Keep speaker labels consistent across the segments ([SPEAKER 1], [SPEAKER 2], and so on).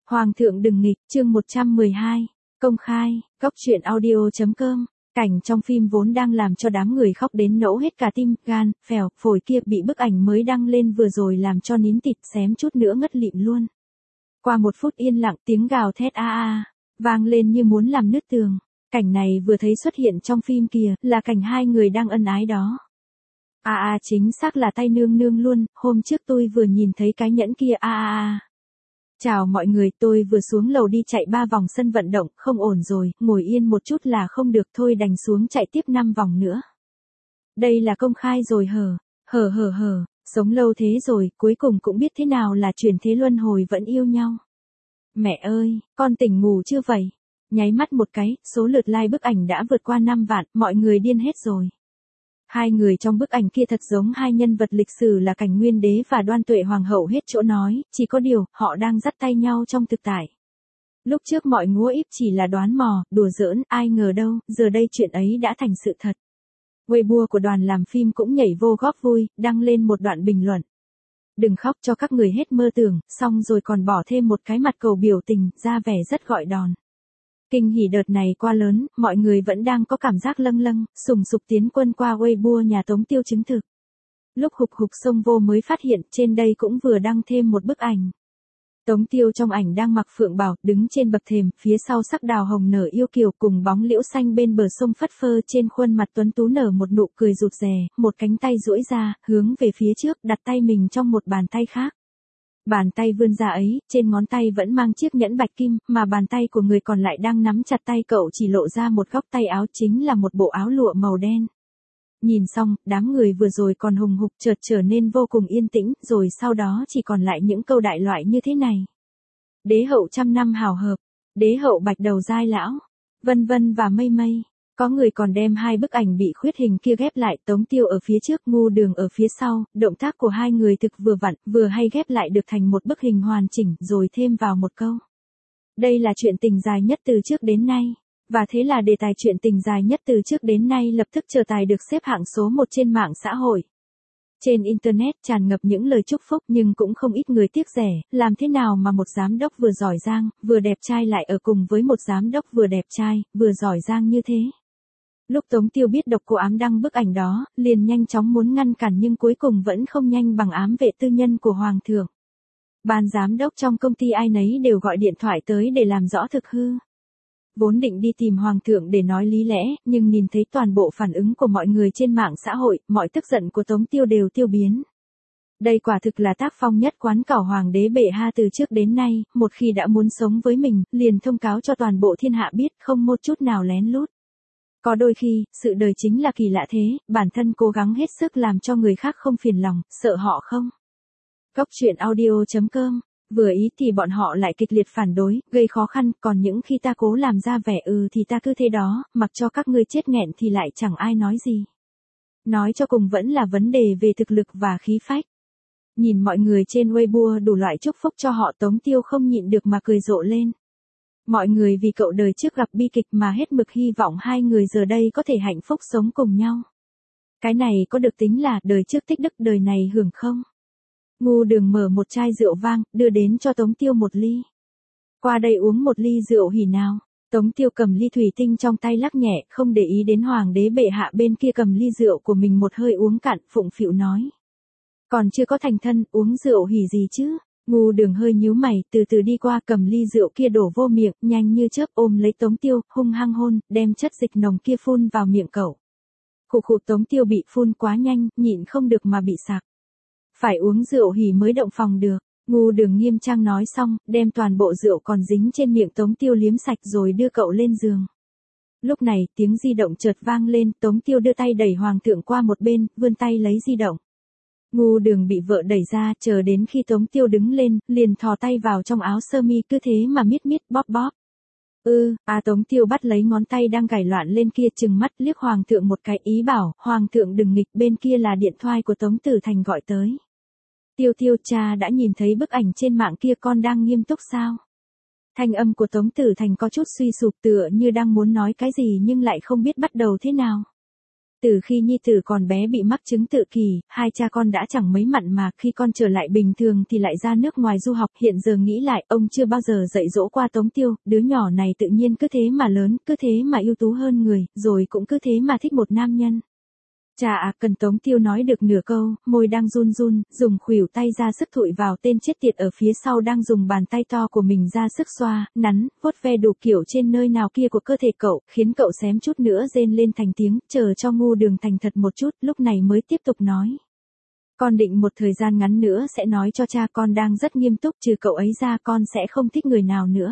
[SPEAKER 1] Hoàng thượng đừng nghịch, chương 112, công khai, góc truyện audio.com. Cảnh trong phim vốn đang làm cho đám người khóc đến nổ hết cả tim, gan, phèo, phổi kia bị bức ảnh mới đăng lên vừa rồi làm cho nín thịt xém chút nữa ngất lịm luôn. Qua một phút yên lặng tiếng gào thét vang lên như muốn làm nứt tường. Cảnh này vừa thấy xuất hiện trong phim kìa, là cảnh hai người đang ân ái đó. Chính xác là tay nương nương luôn, hôm trước tôi vừa nhìn thấy cái nhẫn kia Chào mọi người, tôi vừa xuống lầu đi chạy 3 vòng sân vận động, không ổn rồi, ngồi yên một chút là không được thôi đành xuống chạy tiếp 5 vòng nữa. Đây là công khai rồi sống lâu thế rồi, cuối cùng cũng biết thế nào là chuyển thế luân hồi vẫn yêu nhau. Mẹ ơi, con tỉnh ngủ chưa vậy? Nháy mắt một cái, số lượt like bức ảnh đã vượt qua 5 vạn, mọi người điên hết rồi. Hai người trong bức ảnh kia thật giống hai nhân vật lịch sử là Cảnh Nguyên Đế và Đoan Tuệ Hoàng hậu hết chỗ nói, chỉ có điều, họ đang dắt tay nhau trong thực tại. Lúc trước mọi ngúa íp chỉ là đoán mò, đùa giỡn, ai ngờ đâu, giờ đây chuyện ấy đã thành sự thật. Weibo của đoàn làm phim cũng nhảy vô góp vui, đăng lên một đoạn bình luận. Đừng khóc cho các người hết mơ tưởng, xong rồi còn bỏ thêm một cái mặt cầu biểu tình, ra vẻ rất gọi đòn. Kinh hỉ đợt này quá lớn, mọi người vẫn đang có cảm giác lâng lâng, sùng sục tiến quân qua Weibo nhà Tống Tiêu chứng thực. Lúc hục xông vô mới phát hiện trên đây cũng vừa đăng thêm một bức ảnh. Tống Tiêu trong ảnh đang mặc phượng bào, đứng trên bậc thềm, phía sau sắc đào hồng nở yêu kiều cùng bóng liễu xanh bên bờ sông phất phơ trên khuôn mặt tuấn tú nở một nụ cười rụt rè, một cánh tay duỗi ra, hướng về phía trước, đặt tay mình trong một bàn tay khác. Bàn tay vươn ra ấy, trên ngón tay vẫn mang chiếc nhẫn bạch kim, mà bàn tay của người còn lại đang nắm chặt tay cậu chỉ lộ ra một góc tay áo chính là một bộ áo lụa màu đen. Nhìn xong, đám người vừa rồi còn hùng hục chợt trở nên vô cùng yên tĩnh, rồi sau đó chỉ còn lại những câu đại loại như thế này. Đế hậu trăm năm hào hợp, đế hậu bạch đầu giai lão, vân vân và mây mây. Có người còn đem hai bức ảnh bị khuyết hình kia ghép lại, Tống Tiêu ở phía trước, Ngu Đường ở phía sau, động tác của hai người thực vừa vặn, vừa hay ghép lại được thành một bức hình hoàn chỉnh, rồi thêm vào một câu. Đây là chuyện tình dài nhất từ trước đến nay. Và thế là đề tài chuyện tình dài nhất từ trước đến nay lập tức trở tài được xếp hạng số 1 trên mạng xã hội. Trên Internet tràn ngập những lời chúc phúc nhưng cũng không ít người tiếc rẻ, làm thế nào mà một giám đốc vừa giỏi giang, vừa đẹp trai lại ở cùng với một giám đốc vừa đẹp trai, vừa giỏi giang như thế. Lúc Tống Tiêu biết độc cô ám đăng bức ảnh đó, liền nhanh chóng muốn ngăn cản nhưng cuối cùng vẫn không nhanh bằng ám vệ tư nhân của Hoàng thượng. Ban giám đốc trong công ty ai nấy đều gọi điện thoại tới để làm rõ thực hư. Vốn định đi tìm Hoàng thượng để nói lý lẽ, nhưng nhìn thấy toàn bộ phản ứng của mọi người trên mạng xã hội, mọi tức giận của Tống Tiêu đều tiêu biến. Đây quả thực là tác phong nhất quán cẩu Hoàng đế bệ hạ từ trước đến nay, một khi đã muốn sống với mình, liền thông cáo cho toàn bộ thiên hạ biết, không một chút nào lén lút. Có đôi khi, sự đời chính là kỳ lạ thế, bản thân cố gắng hết sức làm cho người khác không phiền lòng, sợ họ không. Góc truyện audio.com. Vừa ý thì bọn họ lại kịch liệt phản đối, gây khó khăn, còn những khi ta cố làm ra vẻ thì ta cứ thế đó, mặc cho các ngươi chết nghẹn thì lại chẳng ai nói gì. Nói cho cùng vẫn là vấn đề về thực lực và khí phách. Nhìn mọi người trên Weibo đủ loại chúc phúc cho họ, Tống Tiêu không nhịn được mà cười rộ lên. Mọi người vì cậu đời trước gặp bi kịch mà hết mực hy vọng hai người giờ đây có thể hạnh phúc sống cùng nhau. Cái này có được tính là đời trước tích đức đời này hưởng không? Ngu Đường mở một chai rượu vang, đưa đến cho Tống Tiêu một ly. Qua đây uống một ly rượu hỉ nào. Tống Tiêu cầm ly thủy tinh trong tay lắc nhẹ, không để ý đến Hoàng đế bệ hạ bên kia cầm ly rượu của mình một hơi uống cạn, phụng phịu nói. Còn chưa có thành thân, uống rượu hỉ gì chứ? Ngu Đường hơi nhíu mày, từ từ đi qua cầm ly rượu kia đổ vô miệng, nhanh như chớp ôm lấy Tống Tiêu, hung hăng hôn, đem chất dịch nồng kia phun vào miệng cậu. Khụ Tống Tiêu bị phun quá nhanh, nhịn không được mà bị sặc. Phải uống rượu hỉ mới động phòng được. Ngu Đường nghiêm trang nói xong, đem toàn bộ rượu còn dính trên miệng Tống Tiêu liếm sạch rồi đưa cậu lên giường. Lúc này, tiếng di động chợt vang lên, Tống Tiêu đưa tay đẩy Hoàng thượng qua một bên, vươn tay lấy di động. Ngu Đường bị vợ đẩy ra, chờ đến khi Tống Tiêu đứng lên, liền thò tay vào trong áo sơ mi cứ thế mà miết bóp bóp. Tống Tiêu bắt lấy ngón tay đang gảy loạn lên kia, trừng mắt liếc Hoàng thượng một cái, ý bảo, Hoàng thượng đừng nghịch, bên kia là điện thoại của Tống Tử Thành gọi tới. Tiêu cha đã nhìn thấy bức ảnh trên mạng kia, con đang nghiêm túc sao? Thanh âm của Tống Tử Thành có chút suy sụp, tựa như đang muốn nói cái gì nhưng lại không biết bắt đầu thế nào. Từ khi nhi tử còn bé bị mắc chứng tự kỷ, hai cha con đã chẳng mấy mặn mà, khi con trở lại bình thường thì lại ra nước ngoài du học. Hiện giờ nghĩ lại, ông chưa bao giờ dạy dỗ qua Tống Tiêu, đứa nhỏ này tự nhiên cứ thế mà lớn, cứ thế mà ưu tú hơn người, rồi cũng cứ thế mà thích một nam nhân. Chà à, cần Tống Tiêu nói được nửa câu, môi đang run run, dùng khuỷu tay ra sức thụi vào tên chết tiệt ở phía sau đang dùng bàn tay to của mình ra sức xoa, nắn, vuốt ve đủ kiểu trên nơi nào kia của cơ thể cậu, khiến cậu xém chút nữa rên lên thành tiếng, chờ cho Ngu Đường thành thật một chút, lúc này mới tiếp tục nói. Con định một thời gian ngắn nữa sẽ nói cho cha con đang rất nghiêm túc, trừ cậu ấy ra con sẽ không thích người nào nữa.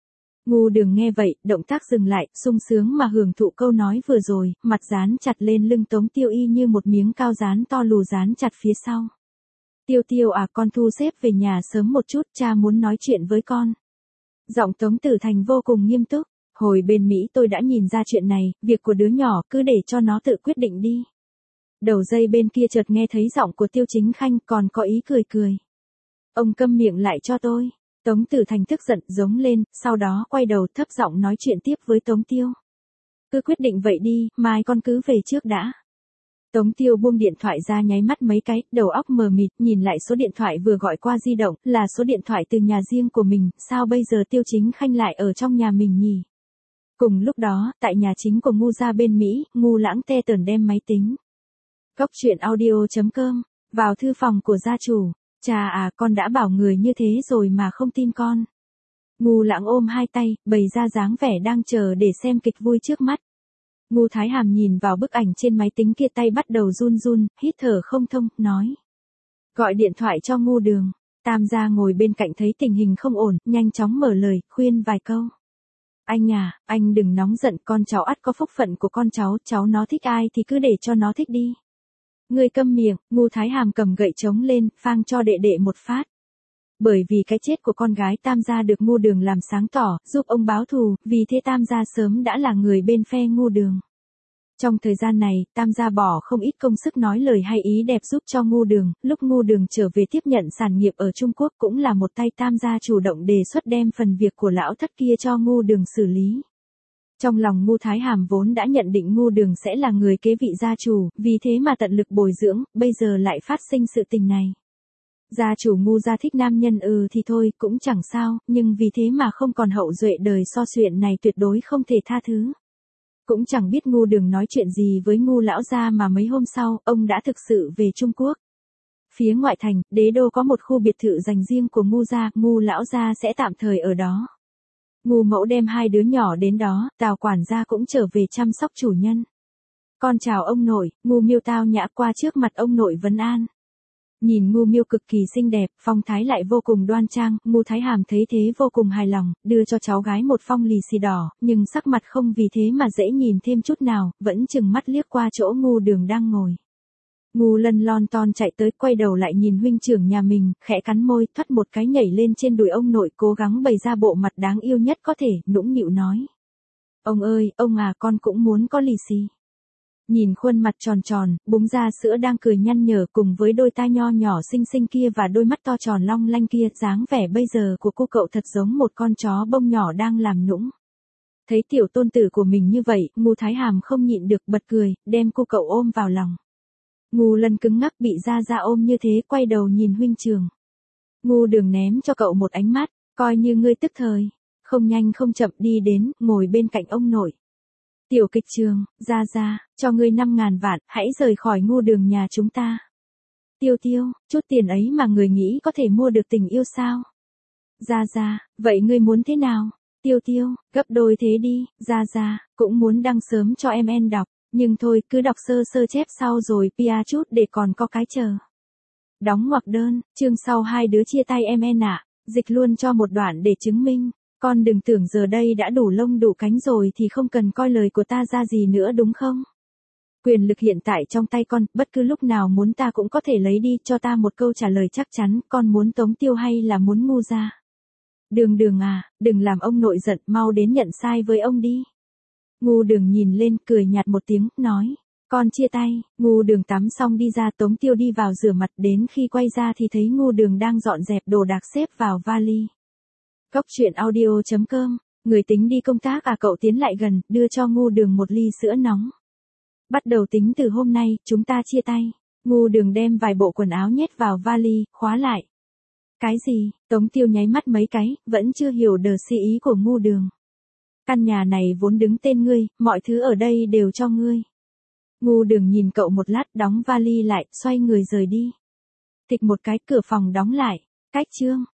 [SPEAKER 1] Ngu Đường nghe vậy, động tác dừng lại, sung sướng mà hưởng thụ câu nói vừa rồi, mặt dán chặt lên lưng Tống Tiêu y như một miếng cao dán to lù dán chặt phía sau. Tiêu Tiêu à, con thu xếp về nhà sớm một chút, cha muốn nói chuyện với con. Giọng Tống Tử Thành vô cùng nghiêm túc, hồi bên Mỹ tôi đã nhìn ra chuyện này, việc của đứa nhỏ cứ để cho nó tự quyết định đi. Đầu dây bên kia chợt nghe thấy giọng của Tiêu Chính Khanh còn có ý cười cười. Ông câm miệng lại cho tôi. Tống Tử Thành tức giận giống lên, sau đó quay đầu thấp giọng nói chuyện tiếp với Tống Tiêu. Cứ quyết định vậy đi, mai con cứ về trước đã. Tống Tiêu buông điện thoại ra nháy mắt mấy cái, đầu óc mờ mịt, nhìn lại số điện thoại vừa gọi qua di động, là số điện thoại từ nhà riêng của mình, sao bây giờ Tiêu Chính Khanh lại ở trong nhà mình nhỉ? Cùng lúc đó, tại nhà chính của Ngu gia bên Mỹ, Ngu Lãng tê tởn đem máy tính. Góc truyện audio.com, vào thư phòng của gia chủ. Chà à, con đã bảo người như thế rồi mà không tin con. Ngu Lãng ôm hai tay, bày ra dáng vẻ đang chờ để xem kịch vui trước mắt. Ngu Thái Hàm nhìn vào bức ảnh trên máy tính kia, tay bắt đầu run run, hít thở không thông, nói. Gọi điện thoại cho Ngu Đường. Tam gia ngồi bên cạnh thấy tình hình không ổn, nhanh chóng mở lời, khuyên vài câu. Anh à, anh đừng nóng giận, con cháu ắt có phúc phận của con cháu nó thích ai thì cứ để cho nó thích đi. Ngươi câm miệng, Ngu Thái Hàm cầm gậy trống lên, phang cho đệ đệ một phát. Bởi vì cái chết của con gái Tam gia được Ngu Đường làm sáng tỏ, giúp ông báo thù, vì thế Tam gia sớm đã là người bên phe Ngu Đường. Trong thời gian này, Tam gia bỏ không ít công sức nói lời hay ý đẹp giúp cho Ngu Đường, lúc Ngu Đường trở về tiếp nhận sản nghiệp ở Trung Quốc cũng là một tay Tam gia chủ động đề xuất đem phần việc của lão thất kia cho Ngu Đường xử lý. Trong lòng Ngu Thái Hàm vốn đã nhận định Ngu Đường sẽ là người kế vị gia chủ, vì thế mà tận lực bồi dưỡng, bây giờ lại phát sinh sự tình này. Gia chủ Ngu gia thích nam nhân thì thôi, cũng chẳng sao, nhưng vì thế mà không còn hậu duệ đời so chuyện này tuyệt đối không thể tha thứ. Cũng chẳng biết Ngu Đường nói chuyện gì với Ngu lão gia mà mấy hôm sau, ông đã thực sự về Trung Quốc. Phía ngoại thành, đế đô có một khu biệt thự dành riêng của Ngu gia, Ngu lão gia sẽ tạm thời ở đó. Ngu mẫu đem hai đứa nhỏ đến đó, Tào quản gia cũng trở về chăm sóc chủ nhân. Con chào ông nội, Ngu Miêu tao nhã qua trước mặt ông nội vấn an. Nhìn Ngu Miêu cực kỳ xinh đẹp, phong thái lại vô cùng đoan trang, Ngu Thái Hàm thấy thế vô cùng hài lòng, đưa cho cháu gái một phong lì xì đỏ, nhưng sắc mặt không vì thế mà dễ nhìn thêm chút nào, vẫn chừng mắt liếc qua chỗ Ngu Đường đang ngồi. Ngu Lân lon ton chạy tới, quay đầu lại nhìn huynh trưởng nhà mình, khẽ cắn môi, thoắt một cái nhảy lên trên đùi ông nội, cố gắng bày ra bộ mặt đáng yêu nhất có thể, nũng nịu nói. Ông ơi, ông à, con cũng muốn có lì xì. Nhìn khuôn mặt tròn tròn, búng ra sữa đang cười nhăn nhở cùng với đôi tai nho nhỏ xinh xinh kia và đôi mắt to tròn long lanh kia, dáng vẻ bây giờ của cô cậu thật giống một con chó bông nhỏ đang làm nũng. Thấy tiểu tôn tử của mình như vậy, Ngu Thái Hàm không nhịn được bật cười, đem cô cậu ôm vào lòng. Ngu Lân cứng ngắc bị Gia ôm như thế, quay đầu nhìn huynh trưởng. Ngu Đường ném cho cậu một ánh mắt, coi như ngươi tức thời, không nhanh không chậm đi đến, ngồi bên cạnh ông nội. Tiểu kịch trường, Gia, cho ngươi 5.000 vạn, hãy rời khỏi Ngu Đường nhà chúng ta. Tiêu Tiêu, chút tiền ấy mà người nghĩ có thể mua được tình yêu sao? Gia, vậy ngươi muốn thế nào? Tiêu Tiêu, gấp đôi thế đi, Gia, cũng muốn đăng sớm cho em đọc. Nhưng thôi, cứ đọc sơ chép sau rồi pia chút để còn có cái chờ. Đóng ngoặc đơn, chương sau hai đứa chia tay em ạ, dịch luôn cho một đoạn để chứng minh. Con đừng tưởng giờ đây đã đủ lông đủ cánh rồi thì không cần coi lời của ta ra gì nữa đúng không? Quyền lực hiện tại trong tay con, bất cứ lúc nào muốn ta cũng có thể lấy đi, cho ta một câu trả lời chắc chắn, con muốn Tống Tiêu hay là muốn Ngu gia? Đường à, đừng làm ông nội giận, mau đến nhận sai với ông đi. Ngu Đường nhìn lên, cười nhạt một tiếng, nói. Con chia tay. Ngu Đường tắm xong đi ra, Tống Tiêu đi vào rửa mặt, đến khi quay ra thì thấy Ngu Đường đang dọn dẹp đồ đạc xếp vào vali. Góc truyện audio.com, người tính đi công tác à, cậu tiến lại gần, đưa cho Ngu Đường một ly sữa nóng. Bắt đầu tính từ hôm nay, chúng ta chia tay. Ngu Đường đem vài bộ quần áo nhét vào vali, khóa lại. Cái gì? Tống Tiêu nháy mắt mấy cái, vẫn chưa hiểu đờ si ý của Ngu Đường. Căn nhà này vốn đứng tên ngươi, mọi thứ ở đây đều cho ngươi. Ngu Đường nhìn cậu một lát, đóng vali lại, xoay người rời đi. Tịch một cái, cửa phòng đóng lại. Cách chương.